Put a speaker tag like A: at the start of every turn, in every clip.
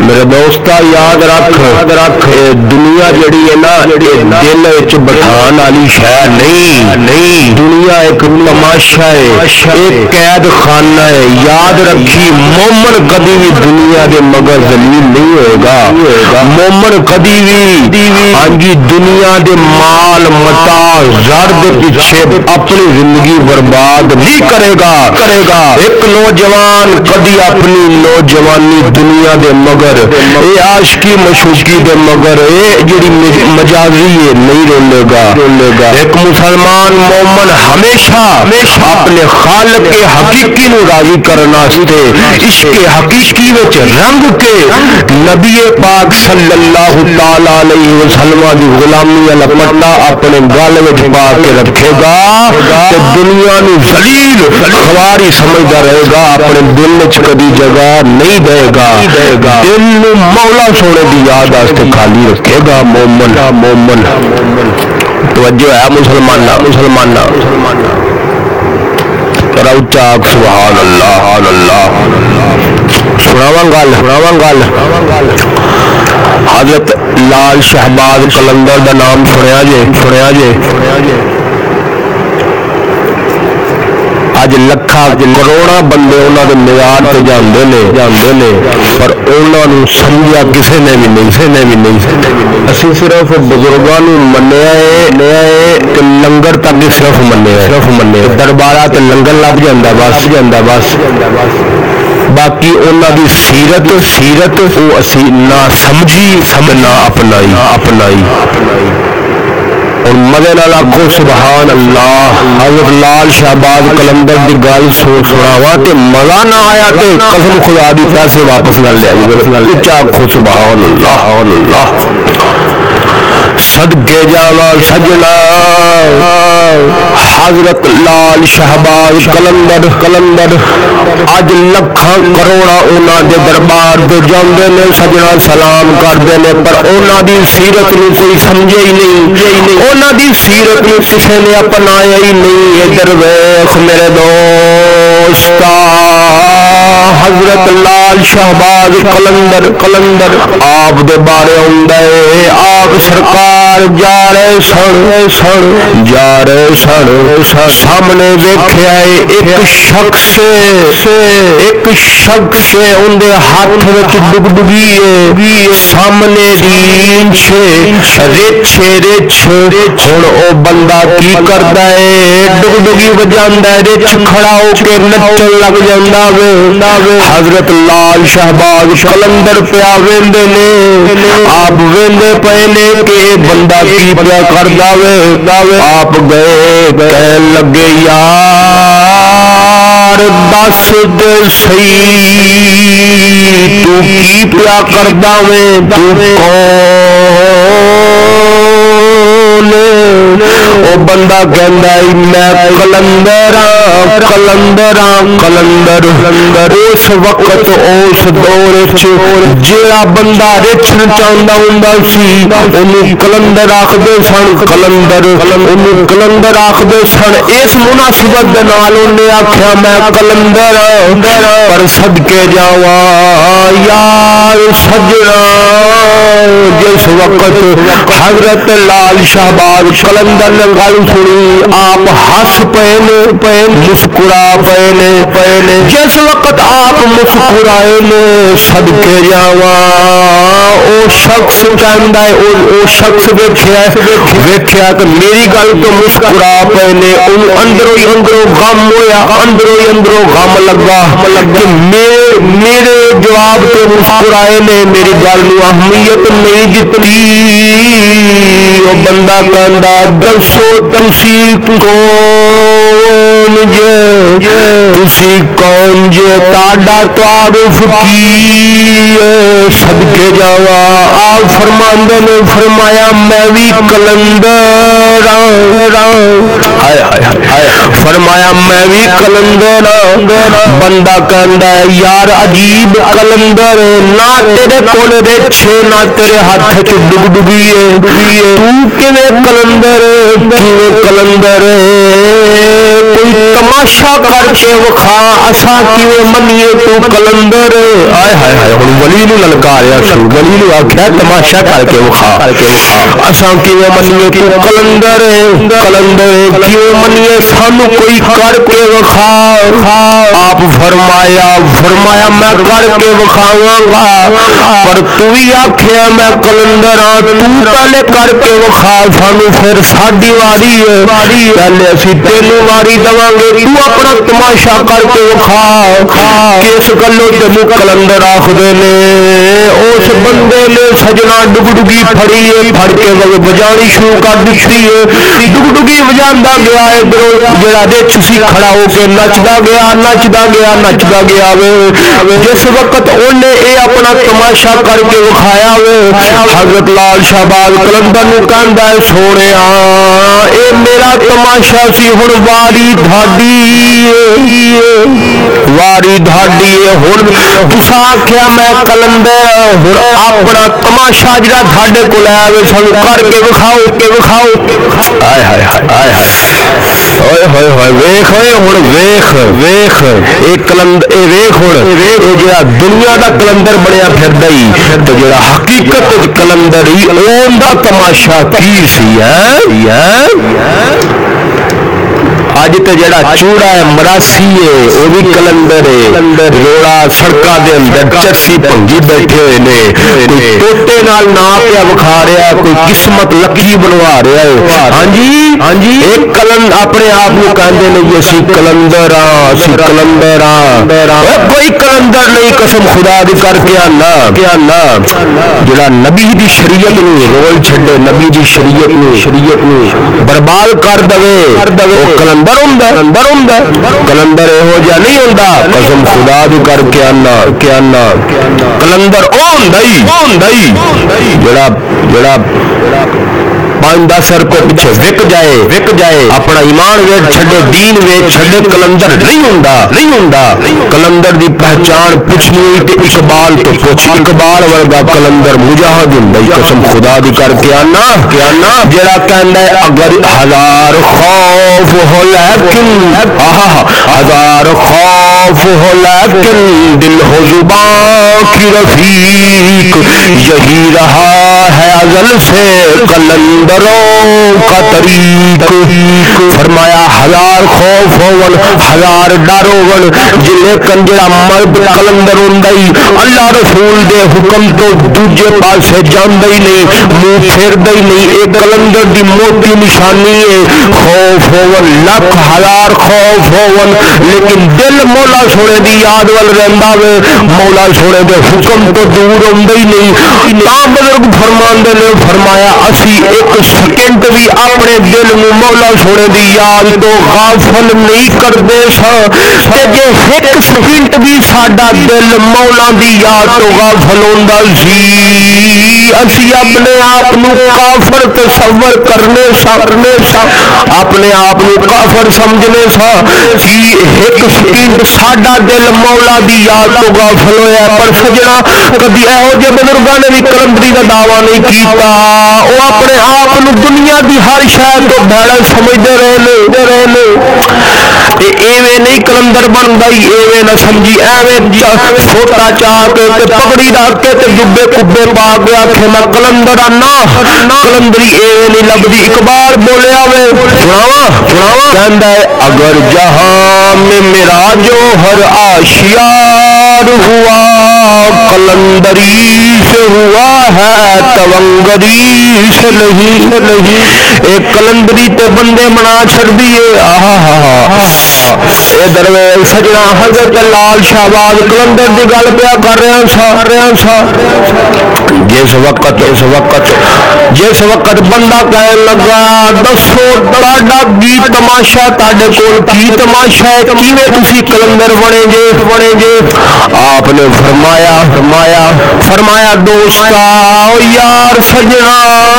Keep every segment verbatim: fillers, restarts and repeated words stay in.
A: میرے دوستا یاد رکھ یاد رکھ دنیا جڑی ہے نا دل وچ بٹھان والی شے نہیں نہیں دنیا ایک تماشا ہے ایک قید خانہ ہے یاد رکھی مومن کبھی بھی دنیا دے مگر ذلیل نہیں ہوئے گا مومن کبھی بھی ہاں جی دنیا دے مال متاع زر دے پیچھے اپنی زندگی برباد نہیں کرے گا کرے گا ایک نوجوان کبھی اپنی نوجوانی دنیا دے مگر اے عاشقی مشوقی دے مگر اے جڑی مجازی ہے نہیں رولے گا رولے گا ایک مسلمان مومن ہمیشہ اپنے خالق حقیقی نو راضی کرنا واسطے عشق حقیقی وچ رنگ کے نبی پاک صلی اللہ تعالی علیہ وسلم دی غلامی والا پٹا اپنے گل وچ پا کے رکھے گا تے دنیا نو ذلیل خواری سمجھدا رہے گا اپنے دل وچ کبھی جگہ نہیں دے گا دل نو مولا سونے دی یاد واسطے خالی رکھے گا مومن مومن توجہ ہے مسلمانہ مسلمانہ اچا سبحان اللہ سبحان اللہ سناواں گل سناواں گل حضرت لال شہباز قلندر دا نام سنیا جے سنیا جے اج لکھاں کروڑاں بندے انہاں دے میدان تے جاندے نے جاندے نے پر انہاں نوں سمجھیا کسے نے بھی نہیں کسے نے بھی نہیں اسی صرف بزرگاں نوں منیا ہے تے لنگر تک صرف منیا ہے صرف منیا درباراں تے لنگر لگ جاندا بس جاندا بس باقی انہاں دی سیرت سیرت او اسی نہ سمجھی سمجھنا اپنائی اپنائی اور مدے نال آکھو سبحان اللہ حضرت لال شہباز قلندر دی گل سو سناوا تے مزہ نہ آیا تے قسم خدا دی پیسے واپس کر لیا جی اچا آکھو سبحان اللہ سبحان اللہ صدقے جاواں سجنا حضرت لال شہباز قلندر قلندر اج لکھاں کروڑاں انہاں دے دربار تے جاندے نے سجنا سلام کردے نے پر انہاں دی سیرت نوں کوئی سمجھے ہی نہیں انہاں دی سیرت نوں کسے نے اپنایا ہی نہیں ادھر ویکھ میرے دوستا حضرت لال شہباز قلندر قلندر آپ دے بارے ہوندا ہے آپ سرکار جا رہے سن سن جا رہے سن سامنے ویکھیا ہے ایک شخص ایک شخص ان دے ہاتھ وچ ڈگڈگی ہے سامنے ریچھ رچھ رچھ ہن او بندہ کی کردا ہے ڈگڈگی وجاندا ہے رچھ کھڑا ہو کے نچن لگ جاندا وے حضرت لال شہباز قلندر پیا ویندے نے آپ ویندے پئے نے کہ بندہ کی پیا کردا وے آپ گئے کہن لگے یار دس دے صحیح تو کی پیا کردا وے تو کون او بندہ کہندا ہے میں قلندر قلندر قلندر اس وقت اس دور وچ جیڑا بندہ رچن چاہندا ہوندا سی اونوں قلندر آکھدے سن قلندر اونوں قلندر آکھدے سن اس مناسبت دے نال اونے آکھیا میں قلندر پر صدکے جاواں یار سجنا جس وقت حضرت لال شہباز قلندر نے گل سنی آپ ہنس پے نے پے مسکرا پے نے پے نے جس وقت آپ مسکرائے نے صدکے جاواں او شخص کہندا ہے او شخص ویکھیا ویکھیا کہ میری گل تو مسکرا پے نے اون اندروں ہی اندروں غم ہویا اندروں ہی اندروں غم لگا کہ میرے جواب تے مسکرائے نے میری گل نو اہمیت نہیں دتی او بندہ کہندا دسو تسی کون جے تسی کون جے تاڈا تعارف کی صدقے جاواں آپ فرماندے نے فرمایا میں بھی قلندر ہاں فرمایا میں بھی کلندر بندہ کہندا ہے یار عجیب کلندر نہ تیرے کول رچھے نہ تیرے ہاتھ چ ڈب ڈبی ہے تو کیویں کلندر کیویں کلندر کوئی تماشا کر کے وکھا اساں کیویں منیے تو کلندر آئے ہائے ہائے ہن ولی نو للکاریا سو ولی نو آکھیا تماشا کر کے وکھا اساں کیویں منیے تو کلندر کلندر کیوں منیے سانو کوئی کر کے وکھا آپ فرمایا فرمایا میں کر کے وکھاواں گا پر تو ہی آکھیا میں کلندر ہاں تو پہلے کر کے وکھا سانو پھر ساڈی واری ہے پہلے اسی تینوں واری دواں گے تو اپنا تماشا کر کے وکھا کس گلوں تینوں کلندر آکھدے نے اس بندے نے سجنا ڈگڈگی پھڑی ہے پھڑ کے بجانی شروع کر دتی ہے ڈگڈگی وجاندا گیا ہے جڑا رچ سی کھڑا ہو کے نچدا گیا نچدا گیا نچدا گیا وے جس وقت اونے اے اپنا تماشا کر کے وکھایا وے حضرت لال شہباز کلندر نو کہندا ہے سونیا اے میرا تماشا سی ہن واری ڈھاڈی واری ڈھاڈی ہن تساں آکھیا میں کلندر ہن اپنا تماشا جڑا ڈھاڈے کول آیا وے سانو کر کے وکھاؤ کے وکھاؤ ہائے ہائے ہائے ہائے ہوئے ہوئے ویخ ہوئے ہن ویخ ویخ اے کلندر اے ویخ ہن اے جڑا دنیا دا کلندر بنیا پھردا ہی تے جڑا حقیقت وچ کلندر ہی اون دا تماشا کی سی ہے اج تے جڑا چوڑا ہے مراسی ہے او بھی کلندر ہے روڑا سڑکاں دے اندر چرسی پنگی بیٹھے ہوئے نے کوئی ٹوٹے نال نا پیا وکھا رہا ہے کوئی قسمت لکی بنوا رہا ہے ہاں جی ہاں جی ایک کلند اپنے آپ کو کہندے نے یہ اسی کلندر ہاں اسی کلندر ہاں کوئی کلندر نہیں قسم خدا دی کر کے آنا کیا نا جڑا نبی دی شریعت نو رول چھڈے نبی دی شریعت نو شریعت نو برباد کر دے او کلندر کلندر ہوندا کلندر یہو جہا نہیں ہوندا قسم خدا دی کر کے آنا کہ آنا کلندر او ہوندا ہی ہوندا ہی جڑا جڑا پانچ دس روپے پیچھے وک جائے وک جائے اپنا ایمان ویچ چھڈے دین ویچ چھڈے کلندر نہیں ہوندا نہیں ہوندا کلندر دی پہچان پوچھنی ہوئی تے اقبال تو پوچھ اقبال ورگا کلندر مجاہد ہوندا ہی قسم خدا دی کر کے آنا کہ آنا جڑا کہندا ہے اگر ہزار خوف ہو لیکن آہا ہزار خوف ہو لیکن دل ہو زباں کی رفیق یہی رہا ہے ازل سے کلندروں کا طریق فرمایا ہزار خوف ہون ہزار ڈر ہون جنہیں کنجرا مرد کلندر ہوندا ہی اللہ رسول دے حکم تو دوجے پاسے جاندا ہی نہیں منہ پھیردا ہی نہیں اے کلندر دی موٹی نشانی ہے خوف ہون لکھ ہزار خوف ہون لیکن دل مولا سونے دی یاد ول رہندا وے مولا سونے دے حکم تو دور ہوندا ہی نہیں تا بزرگ فرماندے نے فرمایا اسی ایک سیکنڈ بھی اپنے دل نو مولا سونے دی یاد تو غافل نہیں کردے سا تے جے ایک سیکنڈ بھی ساڈا دل مولا دی یاد تو غافل ہوندا سی اسی اپنے آپ نو کافر تصور کرنے سا کرنے سا اپنے آپ نو کافر سمجھنے سا کہ ایک سیکنڈ ساڈا دل مولا دی یاد تو غافل ہویا پر سجنا کبھی ایہو جے بزرگاں نے بھی کلندری دا دعویٰ نہیں کیتا وہ اپنے آپ دنیا دی ہر شاید تو بھڑا سمجھتے رہے رہے تے ایویں نہیں کلندر بندا ہی ایویں نہ سمجھی ایویں چھوٹا چاہ کے تے پگڑی رکھ کے تے جبے کبے پا گیا کہ میں کلندر نا کلندری ایویں نہیں لبدی اقبال بولیا وے سناواں سناواں کہندا ہے اگر جہاں میں میرا جوہر آشیار ہوا کلندری سے ہوا ہے تونگری سے نہیں نہیں ایک کلندری تے بندے بنا چھڑ دیے آہا اے درویش سجنا حضرت لال شہباز کلندر دی گل پیا کر رہا سا کر رہا سا جس وقت اس وقت جس وقت بندہ کہنے لگا دسو تہاڈا کی تماشا تہاڈے کول کی تماشا ہے کیویں تسی کلندر بنے جے بنے جے آپ نے فرمایا فرمایا فرمایا دوستا او یار سجنا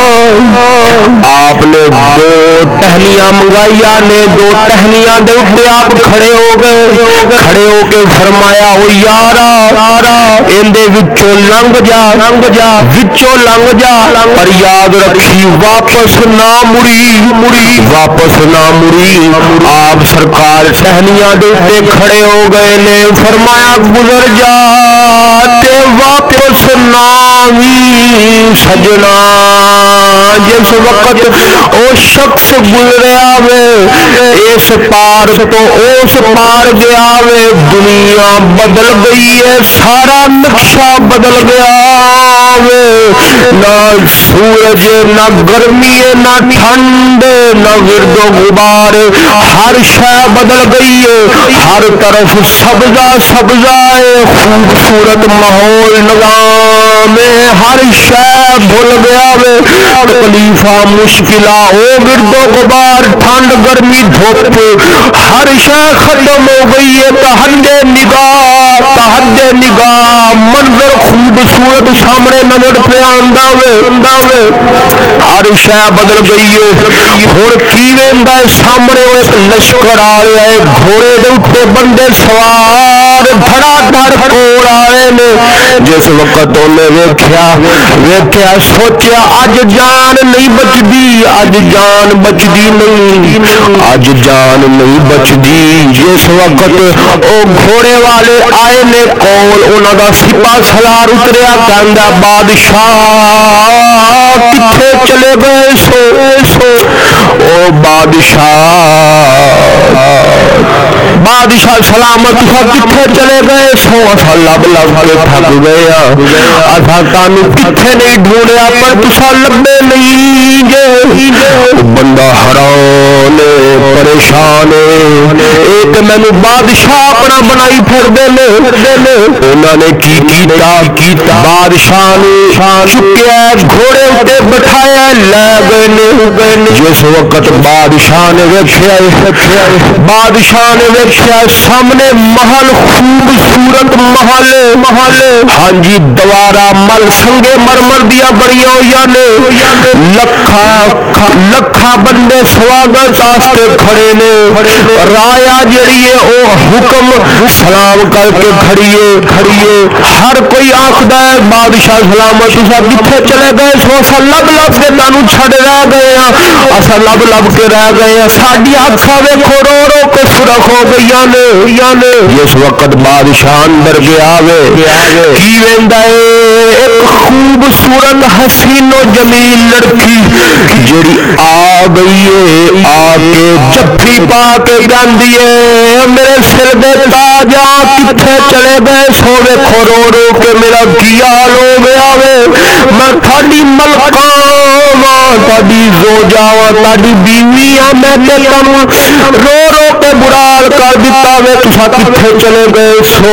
A: آپ نے دو ٹہنیاں منگائیا نے دو ٹہنیاں دے اوپر آپ کھڑے ہو گئے کھڑے ہو کے فرمایا او یارا اندے وچوں لنگ جا لنگ جا وچوں لنگ جا پر یاد رکھی واپس نہ مڑی مڑی واپس نہ مڑی آپ سرکار ٹہنیاں دے اوپر کھڑے ہو گئے نے فرمایا گزر جا تے واپس نہ آویں سجنا جس وقت او شخص گزریا وے اس پار تو اس پار گیا وے دنیا بدل گئی ہے سارا نقشہ بدل گیا وے نہ سورج نہ گرمی نہ ٹھنڈ نہ گرد و غبار ہر شے بدل گئی ہے ہر طرف سبزہ سبزہ ہے خوبصورت ماحول نظام ہر شے بھول گیا وے تکلیفاں مشکلاں او گرد و غبار ٹھنڈ گرمی دھوپ ہر شے ختم ہو گئی ہے تحد نگاہ تحد نگاہ منظر خوبصورت سامنے نظر پہ آندا وے ہر شے بدل گئی ہے ہن کی ویندا سامنے ایک لشکر آ رہا ہے گھوڑے دے اوپر بندے سوار دھڑا دھڑ کول آئے نے جس وقت انہیں ویکھیا ویکھیا سوچیا اج جان نہیں بچدی اج جان بچدی نہیں اج جان نہیں بچدی جس وقت او گھوڑے والے آئے نے کول انہاں دا سپاہ سالار اتریا کہندا بادشاہ کتھے چلے گئے سو او بادشاہ بادشاہ سلامت کتھے چلے گئے سو اسا لب لب کے تھک گئے اسا تانوں کتھے نہیں ڈھونڈیا پر تسا لبے نہیں جے بندہ حیران پریشان ایک مینوں بادشاہ اپنا بنائی پھردے نے انہاں نے کی کیتا بادشاہ نے چکیا گھوڑے تے بٹھایا لے گئے جس وقت بادشاہ نے ویکھیا بادشاہ نے ویکھیا سامنے محل خوبصورت محل محل ہاں جی دوارا مل سنگے مرمر دیا بڑیاں ہوئی نے لکھا لکھا بندے سواگت واسطے کھڑے نے رایا جڑی ہے او حکم سلام کر کے کھڑیے کھڑیے ہر کوئی آکھدا ہے بادشاہ سلامت تسا کتھے چلے گئے سو اسا لب لب کے تانوں چھڈ رہ گئے ہاں اسا لب لب کے رہ گئے ہاں ساڈی اکھاں ویکھو رو رو کے سرخ ہو گئیاں نے جس وقت بادشاہ اندر گیا وے کی ویندا ہے ایک خوبصورت حسین و جمیل لڑکی جڑی آ گئی ہے آ کے جفی پا کے جاندی ہے میرے سر دے تاجا کتھے چلے گئے سو ویکھو رو رو کے میرا کی حال ہو گیا وے میں تھاڈی ملکاں واں تھاڈی زوجا واں تھاڈی بیوی ہاں میں تے تم رو رو کے برال کر دیتا وے تسا کتھے چلے گئے سو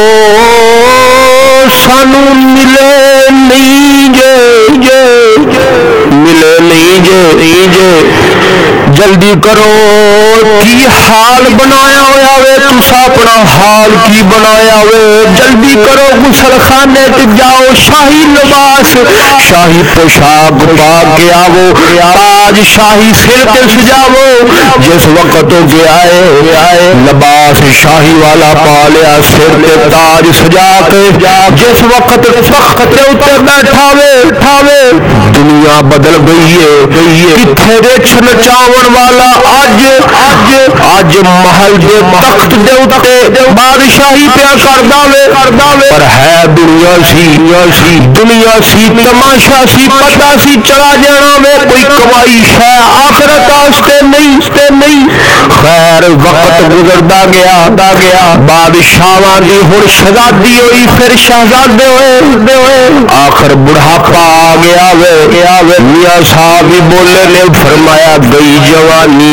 A: سانو ملے نہیں جے جے ملے نہیں جے جے جلدی کرو کی حال بنایا ہویا وے تسا اپنا حال کی بنایا وے جلدی کرو غسل خانے تے جاؤ شاہی لباس شاہی پوشاک پا کے آو تاج شاہی سر تے سجاو جس وقت ہو گیا ہے لباس شاہی والا پا لیا سر تے تاج سجا کے جس وقت تخت تے اوپر بیٹھا وے دنیا بدل گئی ہے کتھے رچ نچاون والا اج اج اج محل دے تخت دے اوتے بادشاہی پیا کردا وے پر ہے دنیا سی دنیا سی تماشا سی پتہ سی چلا جانا وے کوئی کمائی شے آخرت واسطے نہیں خیر وقت گزردا گیا بادشاہاں دی ہن شہزادی ہوئی پھر شہزادے ہوئے آخر بڑھاپا آ گیا وے میاں صاحب بھی بولے نے فرمایا گئی جوانی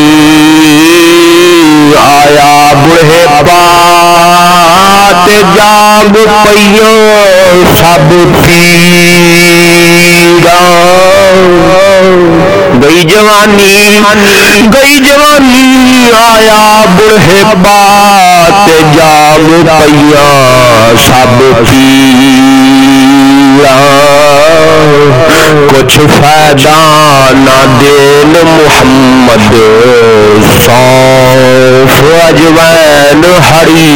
A: آیا بڑھے پات جاگ پئیوں سب پیڑا گئی جوانی گئی جوانی آیا بڑھے پات جاگ پئیوں سب پیڑا کچھ کچھ فائدہ نہ دین محمد صاف اجوین ہری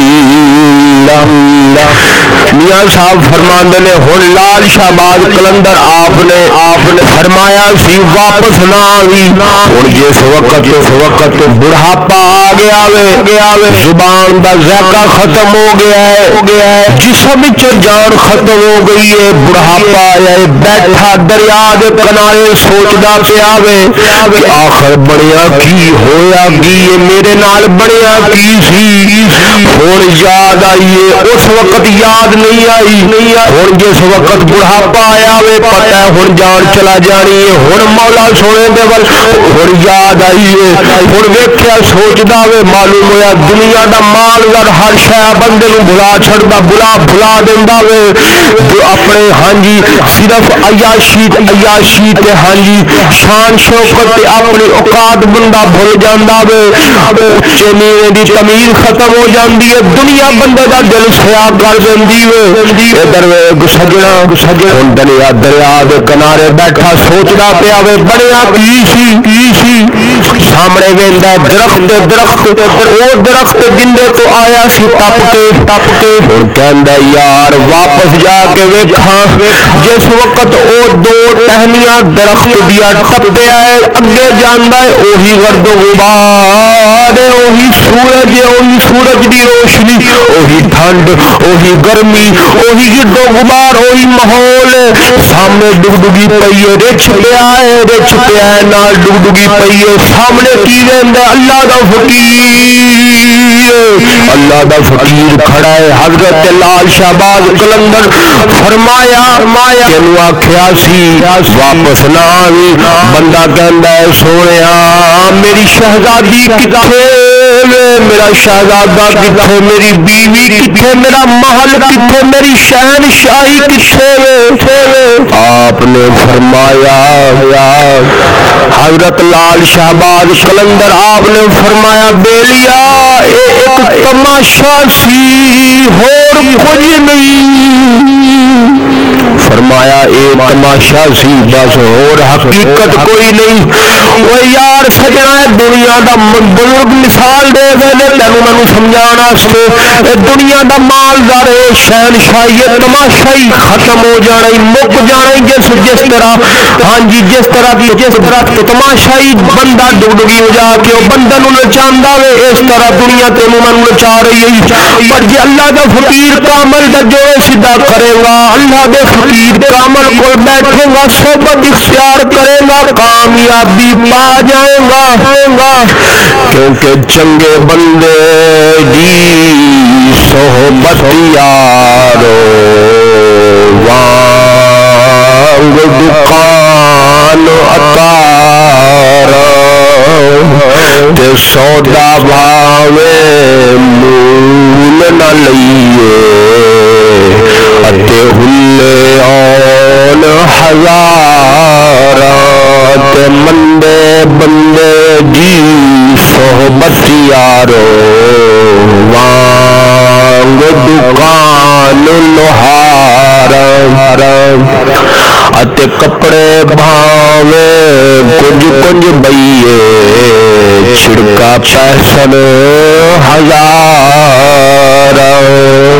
A: میاں صاحب فرماندے نے ہن لال شہباز قلندر آپ نے آپ نے فرمایا سی واپس نہ آوی ہن جس وقت اس وقت بڑھاپا آ گیا وے گیا وے زبان دا ذائقہ ختم ہو گیا ہے ہو گیا ہے جسم وچ جان ختم ہو گئی ہے بڑھاپا آیا ہے بیٹھا دریا دے کنارے سوچدا پیا وے کہ آخر بڑیا کی ہویا کی میرے نال بڑیا کی سی ہن یاد آئی اس وقت یاد نہیں آئی ہن جس وقت بڑھاپا آیا وے پتہ ہے ہن جان چلا جانی ہے ہن مولا سونے دے ول ہن یاد آئی ہے ہن ویکھیا سوچدا وے معلوم ہویا دنیا دا مال ور ہر شے بندے نوں بھلا چھڑدا بلا بھلا دیندا وے جو اپنے ہاں جی صرف عیاشی عیاشی تے ہاں جی شان شوکت تے اپنی اوقات بندہ بھول جاندا وے اونچے نیویں دی تمیز ختم ہو جاندی ہے دنیا بندے دا دل سیاہ کر دیندی وے ادھر وے سجنا سجنا ہن دریا دریا دے کنارے بیٹھا سوچدا پیا وے بڑیا کی سی کی سی سامنے ویندا درخت درخت او درخت جندے تو آیا سی ٹپ کے ٹپ کے ہن کہندا یار واپس جا کے ویکھاں جس وقت او دو ٹہنیاں درخت دیا ٹپیا ہے اگے جاندا ہے اوہی گرد و غبار اوہی سورج اوہی سورج دی روشنی اوہی ٹھنڈ اوہی گرمی اوہی گرد و غبار اوہی ماحول سامنے ڈگڈگی پئی ہے رچ پیا ہے رچ پیا ہے نال ڈگڈگی پئی ہے سامنے کی ویندا اللہ دا فقیر اللہ دا فقیر کھڑا ہے حضرت لال شہباز قلندر فرمایا فرمایا تینوں آکھیا سی واپس نہ آوی بندہ کہندا ہے سونیا میری شہزادی کتھے میرا شہزادہ کتھے میری بیوی کتھے میرا محل کتھے میری شہنشاہی کتھے آپ نے فرمایا حضرت لال شہباز قلندر آپ نے فرمایا بیلیا ایک تماشا سی اور کچھ نہیں فرمایا اے تماشا سی بس اور حقیقت کوئی نہیں وہ یار سجنا دنیا دا بزرگ مثال دے گئے تینوں مینوں سمجھان واسطے دنیا دا مالدار شہنشاہی تماشائی ختم ہو جانا مک جانا جس جس طرح ہاں جی جس طرح کی جس طرح تماشائی بندہ ڈگڈگی ہو جا کے وہ بندہ نوں نچاندا وے اس طرح دنیا تینوں مینوں نچا رہی ہے پر جی اللہ دا فقیر کامل دا جو سیدھا کرے گا اللہ دے فقیر کامل کول بیٹھے گا صحبت اختیار کرے گا کامیابی پا جائے گا کیونکہ چنگے بندے دی صحبت یارو وانگ دکان اتارا تے سودا بھاوے مول نہ لئیے اتے ہلے آن ہزارا تے مندے بندے جی صحبت یارو وانگ دکان لوہارا اتے کپڑے بھاوے کنج کنج بئیے چھڑکا پیسن ہزار